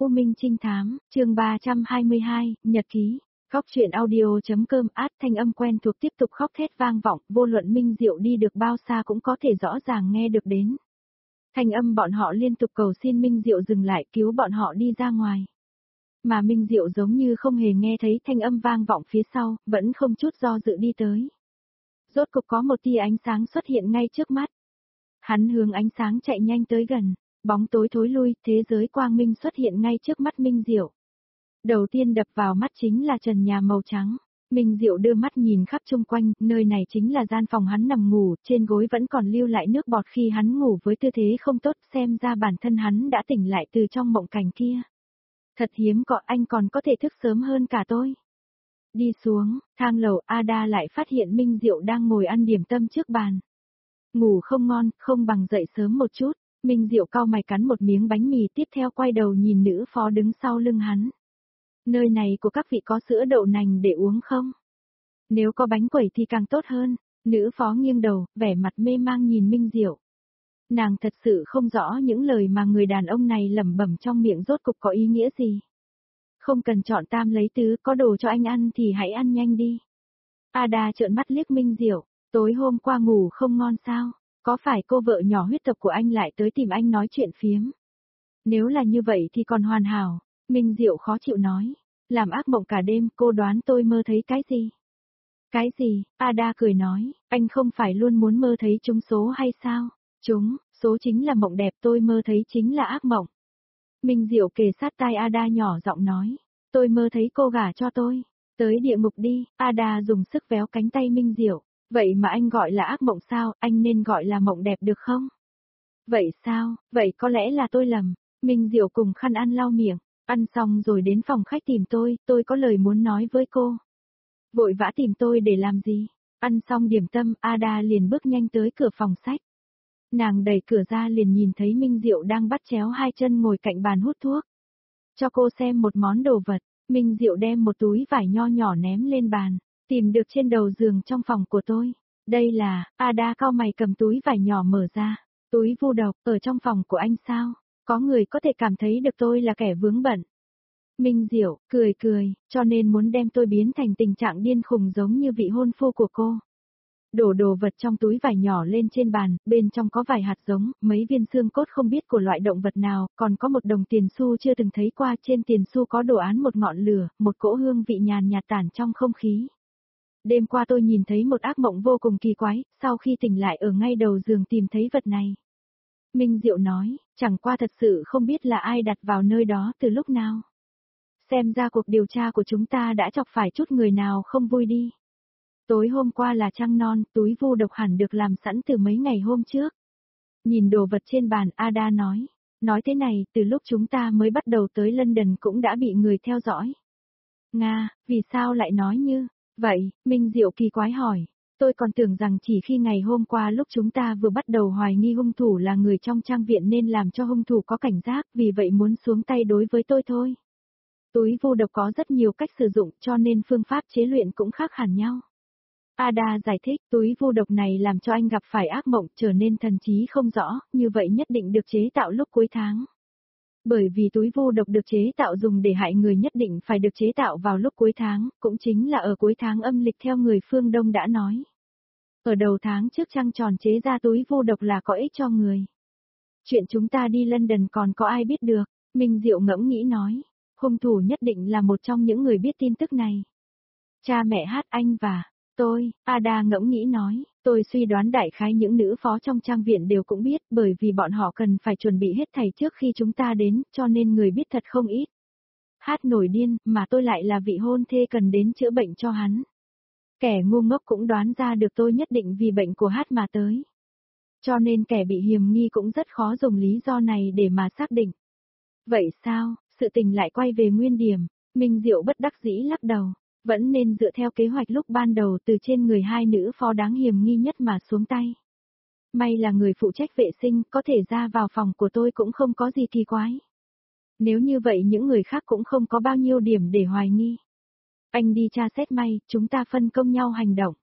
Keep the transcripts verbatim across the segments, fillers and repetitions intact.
U Minh Trinh Thám, chương ba trăm hai mươi hai, Nhật ký. Khóc chuyện audio.com át thanh âm quen thuộc tiếp tục khóc thét vang vọng, vô luận Minh Diệu đi được bao xa cũng có thể rõ ràng nghe được đến. Thanh âm bọn họ liên tục cầu xin Minh Diệu dừng lại cứu bọn họ đi ra ngoài. Mà Minh Diệu giống như không hề nghe thấy thanh âm vang vọng phía sau, vẫn không chút do dự đi tới. Rốt cục có một tia ánh sáng xuất hiện ngay trước mắt. Hắn hướng ánh sáng chạy nhanh tới gần, bóng tối thối lui, thế giới quang minh xuất hiện ngay trước mắt Minh Diệu. Đầu tiên đập vào mắt chính là trần nhà màu trắng. Minh Diệu đưa mắt nhìn khắp chung quanh, nơi này chính là gian phòng hắn nằm ngủ, trên gối vẫn còn lưu lại nước bọt khi hắn ngủ với tư thế không tốt, xem ra bản thân hắn đã tỉnh lại từ trong mộng cảnh kia. Thật hiếm có, anh còn có thể thức sớm hơn cả tôi. Đi xuống, thang lầu Ada lại phát hiện Minh Diệu đang ngồi ăn điểm tâm trước bàn. Ngủ không ngon, không bằng dậy sớm một chút. Minh Diệu cau mày cắn một miếng bánh mì, tiếp theo quay đầu nhìn nữ phó đứng sau lưng hắn. Nơi này của các vị có sữa đậu nành để uống không? Nếu có bánh quẩy thì càng tốt hơn. Nữ phó nghiêng đầu, vẻ mặt mê mang nhìn Minh Diệu. Nàng thật sự không rõ những lời mà người đàn ông này lẩm bẩm trong miệng rốt cục có ý nghĩa gì. Không cần chọn tam lấy tứ, có đồ cho anh ăn thì hãy ăn nhanh đi. Ada trợn mắt liếc Minh Diệu, tối hôm qua ngủ không ngon sao? Có phải cô vợ nhỏ huyết tộc của anh lại tới tìm anh nói chuyện phiếm? Nếu là như vậy thì còn hoàn hảo. Minh Diệu khó chịu nói. Làm ác mộng cả đêm, cô đoán tôi mơ thấy cái gì? Cái gì? Ada cười nói, anh không phải luôn muốn mơ thấy trúng số hay sao? Trúng, số chính là mộng đẹp, tôi mơ thấy chính là ác mộng. Minh Diệu kề sát tai Ada nhỏ giọng nói, tôi mơ thấy cô gả cho tôi. Tới địa ngục đi. Ada dùng sức véo cánh tay Minh Diệu. Vậy mà anh gọi là ác mộng sao, anh nên gọi là mộng đẹp được không? Vậy sao, vậy có lẽ là tôi lầm. Minh Diệu cùng khăn ăn lau miệng, ăn xong rồi đến phòng khách tìm tôi, tôi có lời muốn nói với cô. Vội vã tìm tôi để làm gì? Ăn xong điểm tâm, Ada liền bước nhanh tới cửa phòng sách. Nàng đẩy cửa ra liền nhìn thấy Minh Diệu đang bắt chéo hai chân ngồi cạnh bàn hút thuốc. Cho cô xem một món đồ vật, Minh Diệu đem một túi vải nho nhỏ ném lên bàn. Tìm được trên đầu giường trong phòng của tôi. Đây là, Ada cau mày cầm túi vải nhỏ mở ra. Túi vu độc, ở trong phòng của anh sao? Có người có thể cảm thấy được tôi là kẻ vướng bận. Minh Diệu, cười cười, cho nên muốn đem tôi biến thành tình trạng điên khùng giống như vị hôn phu của cô. Đổ đồ vật trong túi vải nhỏ lên trên bàn, bên trong có vài hạt giống, mấy viên xương cốt không biết của loại động vật nào, còn có một đồng tiền xu chưa từng thấy qua, trên tiền xu có đồ án một ngọn lửa, một cỗ hương vị nhàn nhạt tản trong không khí. Đêm qua tôi nhìn thấy một ác mộng vô cùng kỳ quái, sau khi tỉnh lại ở ngay đầu giường tìm thấy vật này. Minh Diệu nói, chẳng qua thật sự không biết là ai đặt vào nơi đó từ lúc nào. Xem ra cuộc điều tra của chúng ta đã chọc phải chút người nào không vui đi. Tối hôm qua là trăng non, túi vu độc hẳn được làm sẵn từ mấy ngày hôm trước. Nhìn đồ vật trên bàn, Ada nói. Nói thế này, từ lúc chúng ta mới bắt đầu tới London cũng đã bị người theo dõi. Nga, vì sao lại nói như vậy? Minh Diệu kỳ quái hỏi. Tôi còn tưởng rằng chỉ khi ngày hôm qua lúc chúng ta vừa bắt đầu hoài nghi hung thủ là người trong trang viện nên làm cho hung thủ có cảnh giác, vì vậy muốn xuống tay đối với tôi thôi. Túi vu độc có rất nhiều cách sử dụng cho nên phương pháp chế luyện cũng khác hẳn nhau. Ada giải thích, túi vu độc này làm cho anh gặp phải ác mộng, trở nên thần trí không rõ, như vậy nhất định được chế tạo lúc cuối tháng. Bởi vì túi vu độc được chế tạo dùng để hại người nhất định phải được chế tạo vào lúc cuối tháng, cũng chính là ở cuối tháng âm lịch theo người phương Đông đã nói. Ở đầu tháng trước trăng tròn chế ra túi vu độc là có ích cho người. Chuyện chúng ta đi London còn có ai biết được, Minh Diệu ngẫm nghĩ nói. Hung thủ nhất định là một trong những người biết tin tức này. Cha mẹ Hát anh và tôi, Ada ngẫm nghĩ nói, tôi suy đoán đại khái những nữ phó trong trang viện đều cũng biết, bởi vì bọn họ cần phải chuẩn bị hết thảy trước khi chúng ta đến, cho nên người biết thật không ít. Hát nổi điên, mà tôi lại là vị hôn thê cần đến chữa bệnh cho hắn. Kẻ ngu ngốc cũng đoán ra được tôi nhất định vì bệnh của Hát mà tới. Cho nên kẻ bị hiềm nghi cũng rất khó dùng lý do này để mà xác định. Vậy sao, sự tình lại quay về nguyên điểm, Minh Diệu bất đắc dĩ lắc đầu. Vẫn nên dựa theo kế hoạch lúc ban đầu từ trên người hai nữ phó đáng hiềm nghi nhất mà xuống tay. May là người phụ trách vệ sinh, có thể ra vào phòng của tôi cũng không có gì kỳ quái. Nếu như vậy những người khác cũng không có bao nhiêu điểm để hoài nghi. Anh đi tra xét may, chúng ta phân công nhau hành động.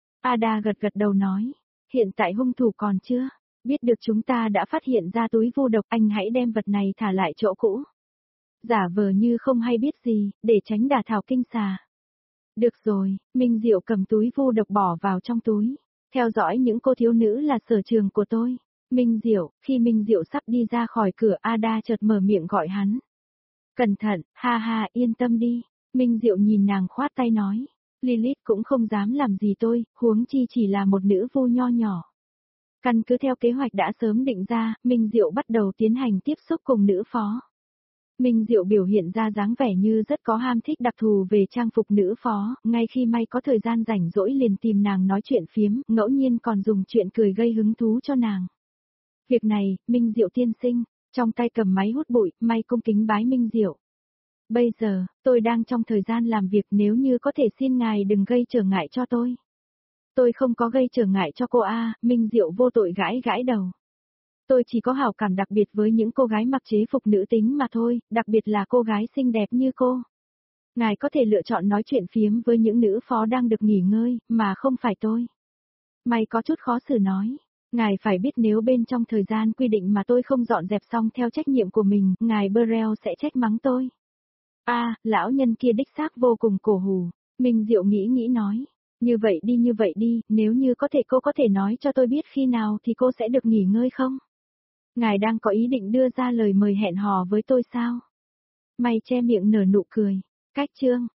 Ada gật gật đầu nói, hiện tại hung thủ còn chưa, biết được chúng ta đã phát hiện ra túi vu độc, anh hãy đem vật này thả lại chỗ cũ. giả vờ như không hay biết gì, để tránh đả thảo kinh xà. Được rồi, Minh Diệu cầm túi vu độc bỏ vào trong túi. Theo dõi những cô thiếu nữ là sở trường của tôi. Minh Diệu, khi Minh Diệu sắp đi ra khỏi cửa, Ada chợt mở miệng gọi hắn. Cẩn thận, ha ha, yên tâm đi. Minh Diệu nhìn nàng khoát tay nói. Lilith cũng không dám làm gì tôi, huống chi chỉ là một nữ vu nho nhỏ. Căn cứ theo kế hoạch đã sớm định ra, Minh Diệu bắt đầu tiến hành tiếp xúc cùng nữ phó. Minh Diệu biểu hiện ra dáng vẻ như rất có ham thích đặc thù về trang phục nữ phó, ngay khi May có thời gian rảnh rỗi liền tìm nàng nói chuyện phiếm, ngẫu nhiên còn dùng chuyện cười gây hứng thú cho nàng. Việc này, Minh Diệu tiên sinh, trong tay cầm máy hút bụi, May cung kính bái Minh Diệu. Bây giờ, tôi đang trong thời gian làm việc, nếu như có thể xin ngài đừng gây trở ngại cho tôi. Tôi không có gây trở ngại cho cô a, Minh Diệu vô tội gãi gãi đầu. Tôi chỉ có hảo cảm đặc biệt với những cô gái mặc chế phục nữ tính mà thôi, đặc biệt là cô gái xinh đẹp như cô. Ngài có thể lựa chọn nói chuyện phiếm với những nữ phó đang được nghỉ ngơi, mà không phải tôi. May có chút khó xử nói. Ngài phải biết nếu bên trong thời gian quy định mà tôi không dọn dẹp xong theo trách nhiệm của mình, ngài Burrell sẽ trách mắng tôi. A, à, lão nhân kia đích xác vô cùng cổ hủ. Minh Diệu nghĩ nghĩ nói. Như vậy đi như vậy đi, nếu như có thể cô có thể nói cho tôi biết khi nào thì cô sẽ được nghỉ ngơi không? Ngài đang có ý định đưa ra lời mời hẹn hò với tôi sao? May che miệng nở nụ cười. Cách chương.